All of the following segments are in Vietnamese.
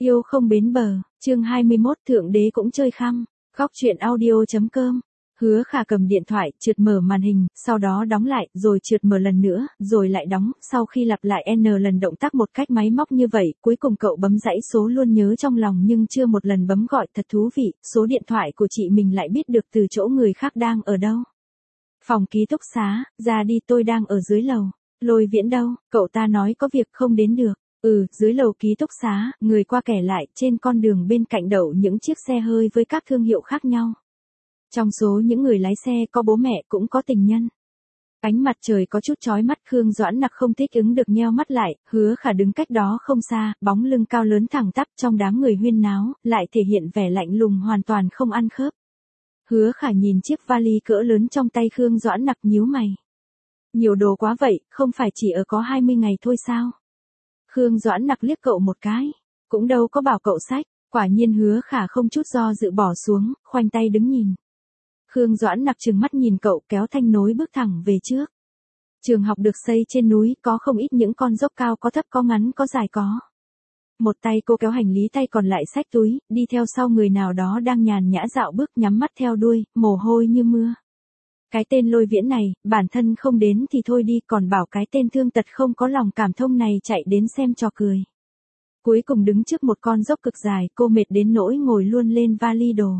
Yêu không bến bờ, chương 21 Thượng đế cũng chơi khăm. Góc truyện audio.com. Hứa Khả cầm điện thoại, trượt mở màn hình, sau đó đóng lại, rồi trượt mở lần nữa, rồi lại đóng, sau khi lặp lại N lần động tác một cách máy móc như vậy, cuối cùng cậu bấm dãy số luôn nhớ trong lòng nhưng chưa một lần bấm gọi. Thật thú vị, số điện thoại của chị mình lại biết được từ chỗ người khác đang ở đâu. Phòng ký túc xá, ra đi, tôi đang ở dưới lầu. Lôi Viễn đâu, cậu ta nói có việc không đến được. Dưới lầu ký túc xá, người qua kẻ lại, trên con đường bên cạnh đậu những chiếc xe hơi với các thương hiệu khác nhau. Trong số những người lái xe có bố mẹ cũng có tình nhân. Ánh mặt trời có chút chói mắt, Khương Doãn Nặc không thích ứng được nheo mắt lại, Hứa Khả đứng cách đó không xa, bóng lưng cao lớn thẳng tắp trong đám người huyên náo, lại thể hiện vẻ lạnh lùng hoàn toàn không ăn khớp. Hứa Khả nhìn chiếc vali cỡ lớn trong tay Khương Doãn Nặc nhíu mày. Nhiều đồ quá vậy, không phải chỉ ở có 20 ngày thôi sao? Khương Doãn Nặc liếc cậu một cái, cũng đâu có bảo cậu xách, quả nhiên Hứa Khả không chút do dự bỏ xuống, khoanh tay đứng nhìn. Khương Doãn Nặc trừng mắt nhìn cậu, kéo thanh nối bước thẳng về trước. Trường học được xây trên núi, có không ít những con dốc cao, có thấp có ngắn có dài có. Một tay cô kéo hành lý, tay còn lại xách túi, đi theo sau người nào đó đang nhàn nhã dạo bước, nhắm mắt theo đuôi, mồ hôi như mưa. Cái tên Lôi Viễn này, bản thân không đến thì thôi đi, còn bảo cái tên thương tật không có lòng cảm thông này chạy đến xem trò cười. Cuối cùng đứng trước một con dốc cực dài, cô mệt đến nỗi ngồi luôn lên vali đồ.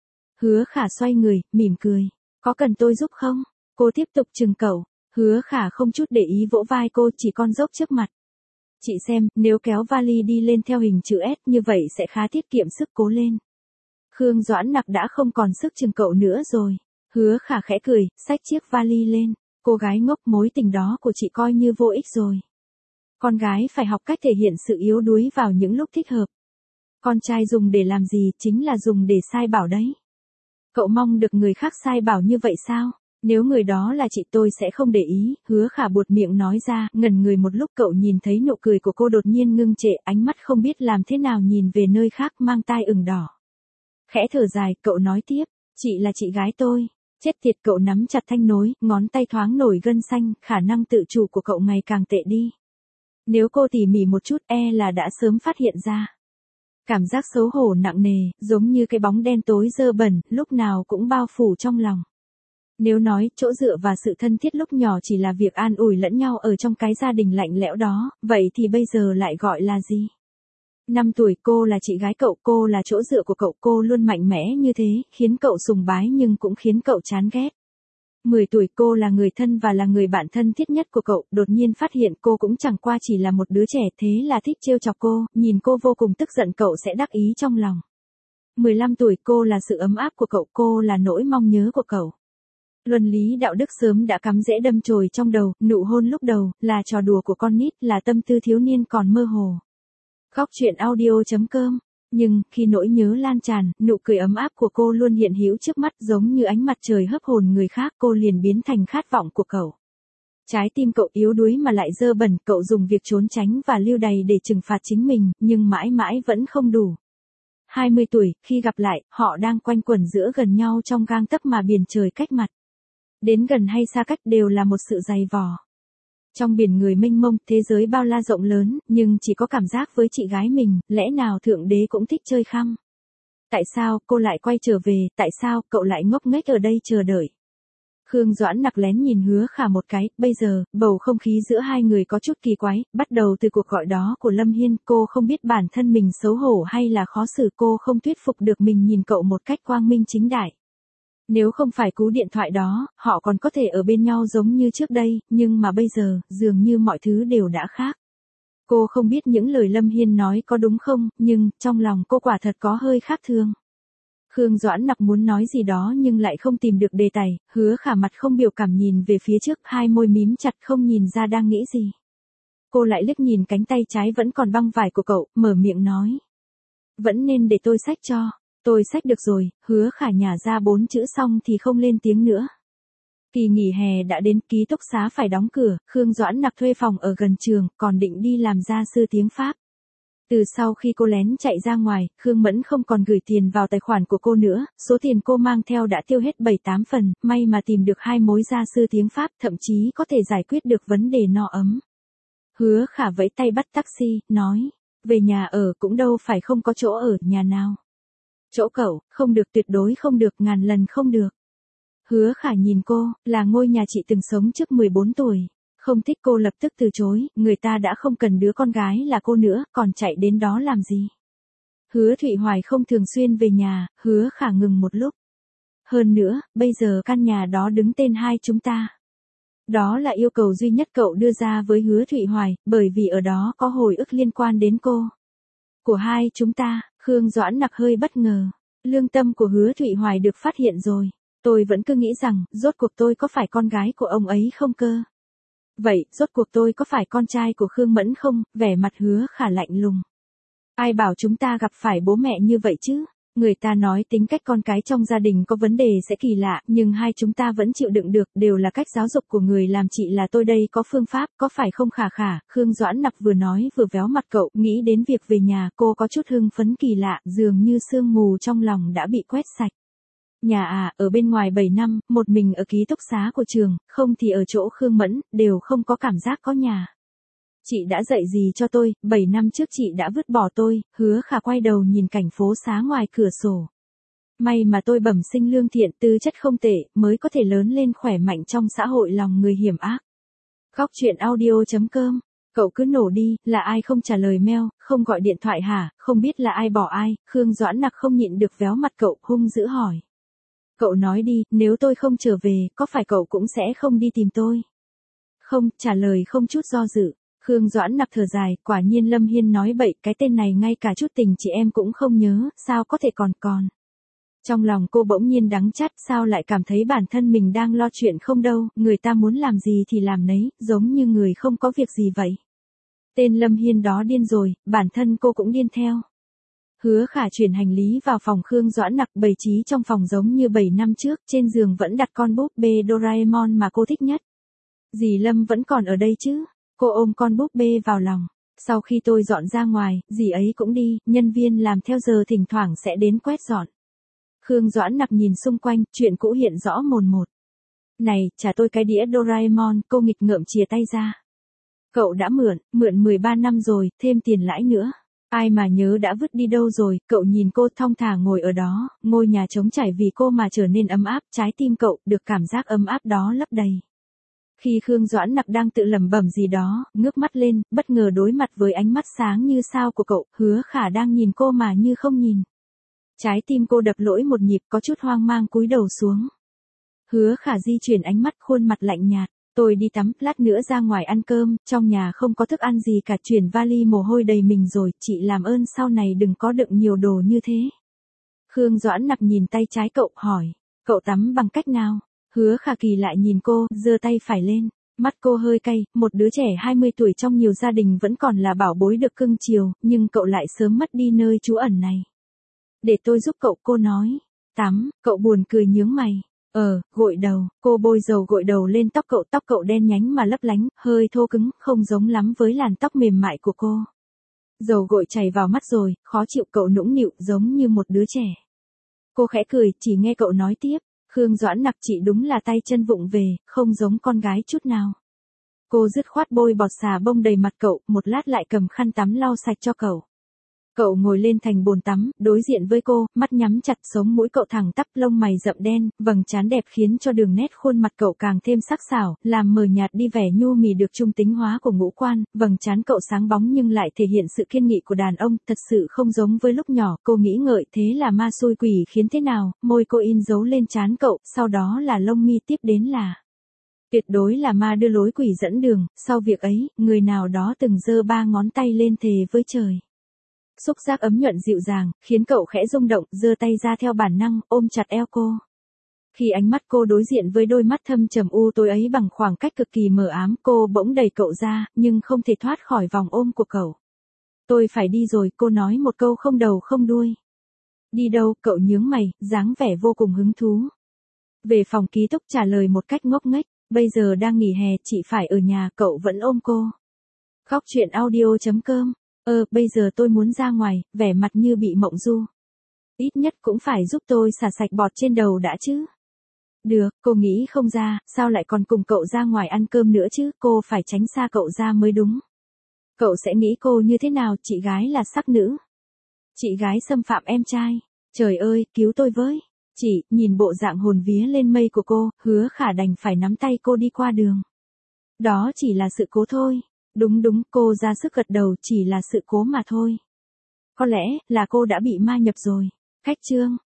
Hứa Khả xoay người, mỉm cười. Có cần tôi giúp không? Cô tiếp tục chừng cậu. Hứa Khả không chút để ý vỗ vai cô, chỉ con dốc trước mặt. Chị xem, nếu kéo vali đi lên theo hình chữ S như vậy sẽ khá tiết kiệm sức, cố lên. Khương Doãn Nặc đã không còn sức chừng cậu nữa rồi. Hứa Khả khẽ cười, xách chiếc vali lên. Cô gái ngốc, mối tình đó của chị coi như vô ích rồi. Con gái phải học cách thể hiện sự yếu đuối vào những lúc thích hợp. Con trai dùng để làm gì, chính là dùng để sai bảo đấy. Cậu mong được người khác sai bảo như vậy sao? Nếu người đó là chị tôi sẽ không để ý. Hứa Khả buột miệng nói ra, ngẩn người một lúc, cậu nhìn thấy nụ cười của cô đột nhiên ngưng trệ, ánh mắt không biết làm thế nào nhìn về nơi khác, mang tai ửng đỏ. Khẽ thở dài, cậu nói tiếp, chị là chị gái tôi. Chết tiệt, cậu nắm chặt thanh nối, ngón tay thoáng nổi gân xanh, khả năng tự chủ của cậu ngày càng tệ đi. Nếu cô tỉ mỉ một chút là đã sớm phát hiện ra. Cảm giác xấu hổ nặng nề, giống như cái bóng đen tối dơ bẩn, lúc nào cũng bao phủ trong lòng. Nếu nói chỗ dựa và sự thân thiết lúc nhỏ chỉ là việc an ủi lẫn nhau ở trong cái gia đình lạnh lẽo đó, vậy thì bây giờ lại gọi là gì? 5 tuổi cô là chị gái cậu, cô là chỗ dựa của cậu, cô luôn mạnh mẽ như thế, khiến cậu sùng bái nhưng cũng khiến cậu chán ghét. 10 tuổi cô là người thân và là người bạn thân thiết nhất của cậu, đột nhiên phát hiện cô cũng chẳng qua chỉ là một đứa trẻ, thế là thích trêu chọc cô, nhìn cô vô cùng tức giận cậu sẽ đắc ý trong lòng. 15 tuổi cô là sự ấm áp của cậu, cô là nỗi mong nhớ của cậu. Luân lý đạo đức sớm đã cắm rễ đâm chồi trong đầu, nụ hôn lúc đầu, là trò đùa của con nít, là tâm tư thiếu niên còn mơ hồ. Góc truyện audio.com. Nhưng, khi nỗi nhớ lan tràn, nụ cười ấm áp của cô luôn hiện hữu trước mắt, giống như ánh mặt trời hấp hồn người khác, cô liền biến thành khát vọng của cậu. Trái tim cậu yếu đuối mà lại dơ bẩn, cậu dùng việc trốn tránh và lưu đày để trừng phạt chính mình, nhưng mãi mãi vẫn không đủ. 20 tuổi, khi gặp lại, họ đang quanh quẩn giữa gần nhau trong gang tấc mà biển trời cách mặt. Đến gần hay xa cách đều là một sự dày vò. Trong biển người mênh mông, thế giới bao la rộng lớn, nhưng chỉ có cảm giác với chị gái mình, lẽ nào Thượng đế cũng thích chơi khăm? Tại sao cô lại quay trở về, tại sao cậu lại ngốc nghếch ở đây chờ đợi? Khương Doãn Nặc lén nhìn Hứa Khả một cái, bây giờ, bầu không khí giữa hai người có chút kỳ quái, bắt đầu từ cuộc gọi đó của Lâm Hiên, cô không biết bản thân mình xấu hổ hay là khó xử, cô không thuyết phục được mình nhìn cậu một cách quang minh chính đại. Nếu không phải cú điện thoại đó, họ còn có thể ở bên nhau giống như trước đây, nhưng mà bây giờ, dường như mọi thứ đều đã khác. Cô không biết những lời Lâm Hiên nói có đúng không, nhưng, trong lòng cô quả thật có hơi khác thường. Khương Doãn Nặc muốn nói gì đó nhưng lại không tìm được đề tài, Hứa Khả mặt không biểu cảm nhìn về phía trước, hai môi mím chặt không nhìn ra đang nghĩ gì. Cô lại liếc nhìn cánh tay trái vẫn còn băng vải của cậu, mở miệng nói. Vẫn nên để tôi xách cho. Tôi xách được rồi. Hứa Khả nhả ra 4 chữ xong thì không lên tiếng nữa. Kỳ nghỉ hè đã đến, ký túc xá phải đóng cửa, Khương Doãn Nặc thuê phòng ở gần trường, còn định đi làm gia sư tiếng Pháp. Từ sau khi cô lén chạy ra ngoài, Khương Mẫn không còn gửi tiền vào tài khoản của cô nữa, số tiền cô mang theo đã tiêu hết 7-8 phần, may mà tìm được 2 mối gia sư tiếng Pháp, thậm chí có thể giải quyết được vấn đề no ấm. Hứa Khả vẫy tay bắt taxi, nói, Về nhà ở cũng đâu phải không có chỗ ở, nhà nào. Chỗ cậu, không được, tuyệt đối không được, ngàn lần không được. Hứa Khả nhìn cô, là ngôi nhà chị từng sống trước 14 tuổi. Không thích cô lập tức từ chối, người ta đã không cần đứa con gái là cô nữa, còn chạy đến đó làm gì. Hứa Thụy Hoài không thường xuyên về nhà, Hứa Khả ngừng một lúc. Hơn nữa, bây giờ căn nhà đó đứng tên hai chúng ta. Đó là yêu cầu duy nhất cậu đưa ra với Hứa Thụy Hoài, bởi vì ở đó có hồi ức liên quan đến cô. Của hai chúng ta, Khương Doãn Nặc hơi bất ngờ. Lương tâm của Hứa Thụy Hoài được phát hiện rồi. Tôi vẫn cứ nghĩ rằng, rốt cuộc tôi có phải con gái của ông ấy không cơ? Vậy, rốt cuộc tôi có phải con trai của Khương Mẫn không? Vẻ mặt Hứa Khả lạnh lùng. Ai bảo chúng ta gặp phải bố mẹ như vậy chứ? Người ta nói tính cách con cái trong gia đình có vấn đề sẽ kỳ lạ, nhưng hai chúng ta vẫn chịu đựng được, đều là cách giáo dục của người làm chị là tôi đây có phương pháp, có phải không Khả Khả? Khương Doãn Nặc vừa nói vừa véo mặt cậu, nghĩ đến việc về nhà, cô có chút hưng phấn kỳ lạ, dường như sương mù trong lòng đã bị quét sạch. Nhà à, ở bên ngoài 7 năm, một mình ở ký túc xá của trường, không thì ở chỗ Khương Mẫn, đều không có cảm giác có nhà. Chị đã dạy gì cho tôi, 7 năm trước chị đã vứt bỏ tôi, Hứa Khả quay đầu nhìn cảnh phố xá ngoài cửa sổ. May mà tôi bẩm sinh lương thiện, tư chất không tệ, mới có thể lớn lên khỏe mạnh trong xã hội lòng người hiểm ác. Góc chuyện audio.com. Cậu cứ nổ đi, là ai không trả lời mail, không gọi điện thoại hả, không biết là ai bỏ ai, Khương Doãn Nặc không nhịn được véo mặt cậu, hung dữ hỏi. Cậu nói đi, nếu tôi không trở về, có phải cậu cũng sẽ không đi tìm tôi? Không, trả lời không chút do dự. Khương Doãn Nặc thở dài, quả nhiên Lâm Hiên nói bậy, cái tên này ngay cả chút tình chị em cũng không nhớ, sao có thể còn. Trong lòng cô bỗng nhiên đắng chát, sao lại cảm thấy bản thân mình đang lo chuyện không đâu, người ta muốn làm gì thì làm nấy, giống như người không có việc gì vậy. Tên Lâm Hiên đó điên rồi, bản thân cô cũng điên theo. Hứa Khả chuyển hành lý vào phòng Khương Doãn Nặc, bày trí trong phòng giống như 7 năm trước, trên giường vẫn đặt con búp bê Doraemon mà cô thích nhất. Dì Lâm vẫn còn ở đây chứ? Cô ôm con búp bê vào lòng. Sau khi tôi dọn ra ngoài, dì ấy cũng đi, nhân viên làm theo giờ thỉnh thoảng sẽ đến quét dọn. Khương Doãn Nặc nhìn xung quanh, chuyện cũ hiện rõ mồn một. Này, trả tôi cái đĩa Doraemon, cô nghịch ngợm chìa tay ra. Cậu đã mượn 13 năm rồi, thêm tiền lãi nữa. Ai mà nhớ đã vứt đi đâu rồi, cậu nhìn cô thong thả ngồi ở đó, ngôi nhà trống trải vì cô mà trở nên ấm áp, trái tim cậu, được cảm giác ấm áp đó lấp đầy. Khi Khương Doãn Nặc đang tự lẩm bẩm gì đó, ngước mắt lên, bất ngờ đối mặt với ánh mắt sáng như sao của cậu, Hứa Khả đang nhìn cô mà như không nhìn. Trái tim cô đập lỗi một nhịp, có chút hoang mang cúi đầu xuống. Hứa Khả di chuyển ánh mắt, khuôn mặt lạnh nhạt. Tôi đi tắm, lát nữa ra ngoài ăn cơm, trong nhà không có thức ăn gì cả, chuyển vali mồ hôi đầy mình rồi, chị làm ơn sau này đừng có đựng nhiều đồ như thế. Khương Doãn Nặc nhìn tay trái cậu, hỏi, cậu tắm bằng cách nào? Hứa Khả kỳ lại nhìn cô, giơ tay phải lên, mắt cô hơi cay, một đứa trẻ 20 tuổi trong nhiều gia đình vẫn còn là bảo bối được cưng chiều, nhưng cậu lại sớm mất đi nơi trú ẩn này. Để tôi giúp cậu, cô nói. Tắm, cậu buồn cười nhướng mày. Gội đầu, cô bôi dầu gội đầu lên tóc cậu đen nhánh mà lấp lánh, hơi thô cứng, không giống lắm với làn tóc mềm mại của cô. Dầu gội chảy vào mắt rồi, khó chịu, cậu nũng nịu giống như một đứa trẻ. Cô khẽ cười, chỉ nghe cậu nói tiếp, Khương Doãn Nặc chị đúng là tay chân vụng về, không giống con gái chút nào. Cô dứt khoát bôi bọt xà bông đầy mặt cậu, một lát lại cầm khăn tắm lau sạch cho cậu. Cậu ngồi lên thành bồn tắm, đối diện với cô, mắt nhắm chặt, sống mũi cậu thẳng tắp, lông mày rậm đen, vầng trán đẹp khiến cho đường nét khuôn mặt cậu càng thêm sắc sảo, làm mờ nhạt đi vẻ nhu mì được trung tính hóa của ngũ quan, vầng trán cậu sáng bóng nhưng lại thể hiện sự kiên nghị của đàn ông, thật sự không giống với lúc nhỏ, cô nghĩ ngợi thế là ma xui quỷ khiến thế nào, môi cô in dấu lên trán cậu, sau đó là lông mi, tiếp đến là tuyệt đối là ma đưa lối quỷ dẫn đường, sau việc ấy, người nào đó từng giơ 3 ngón tay lên thề với trời. Xúc giác ấm nhuận dịu dàng, khiến cậu khẽ rung động, giơ tay ra theo bản năng, ôm chặt eo cô. Khi ánh mắt cô đối diện với đôi mắt thâm trầm u tối ấy bằng khoảng cách cực kỳ mờ ám, cô bỗng đẩy cậu ra, nhưng không thể thoát khỏi vòng ôm của cậu. Tôi phải đi rồi, cô nói một câu không đầu không đuôi. Đi đâu, cậu nhướng mày, dáng vẻ vô cùng hứng thú. Về phòng ký túc, trả lời một cách ngốc nghếch, bây giờ đang nghỉ hè, chị phải ở nhà, cậu vẫn ôm cô. Góc chuyện audio.com. Bây giờ tôi muốn ra ngoài, vẻ mặt như bị mộng du. Ít nhất cũng phải giúp tôi xả sạch bọt trên đầu đã chứ. Được, cô nghĩ không ra, sao lại còn cùng cậu ra ngoài ăn cơm nữa chứ, cô phải tránh xa cậu ra mới đúng. Cậu sẽ nghĩ cô như thế nào, chị gái là sắc nữ. Chị gái xâm phạm em trai. Trời ơi, cứu tôi với. Chị, nhìn bộ dạng hồn vía lên mây của cô, Hứa Khả đành phải nắm tay cô đi qua đường. Đó chỉ là sự cố thôi. Đúng đúng, cô ra sức gật đầu, chỉ là sự cố mà thôi. Có lẽ, là cô đã bị ma nhập rồi. Khách trương.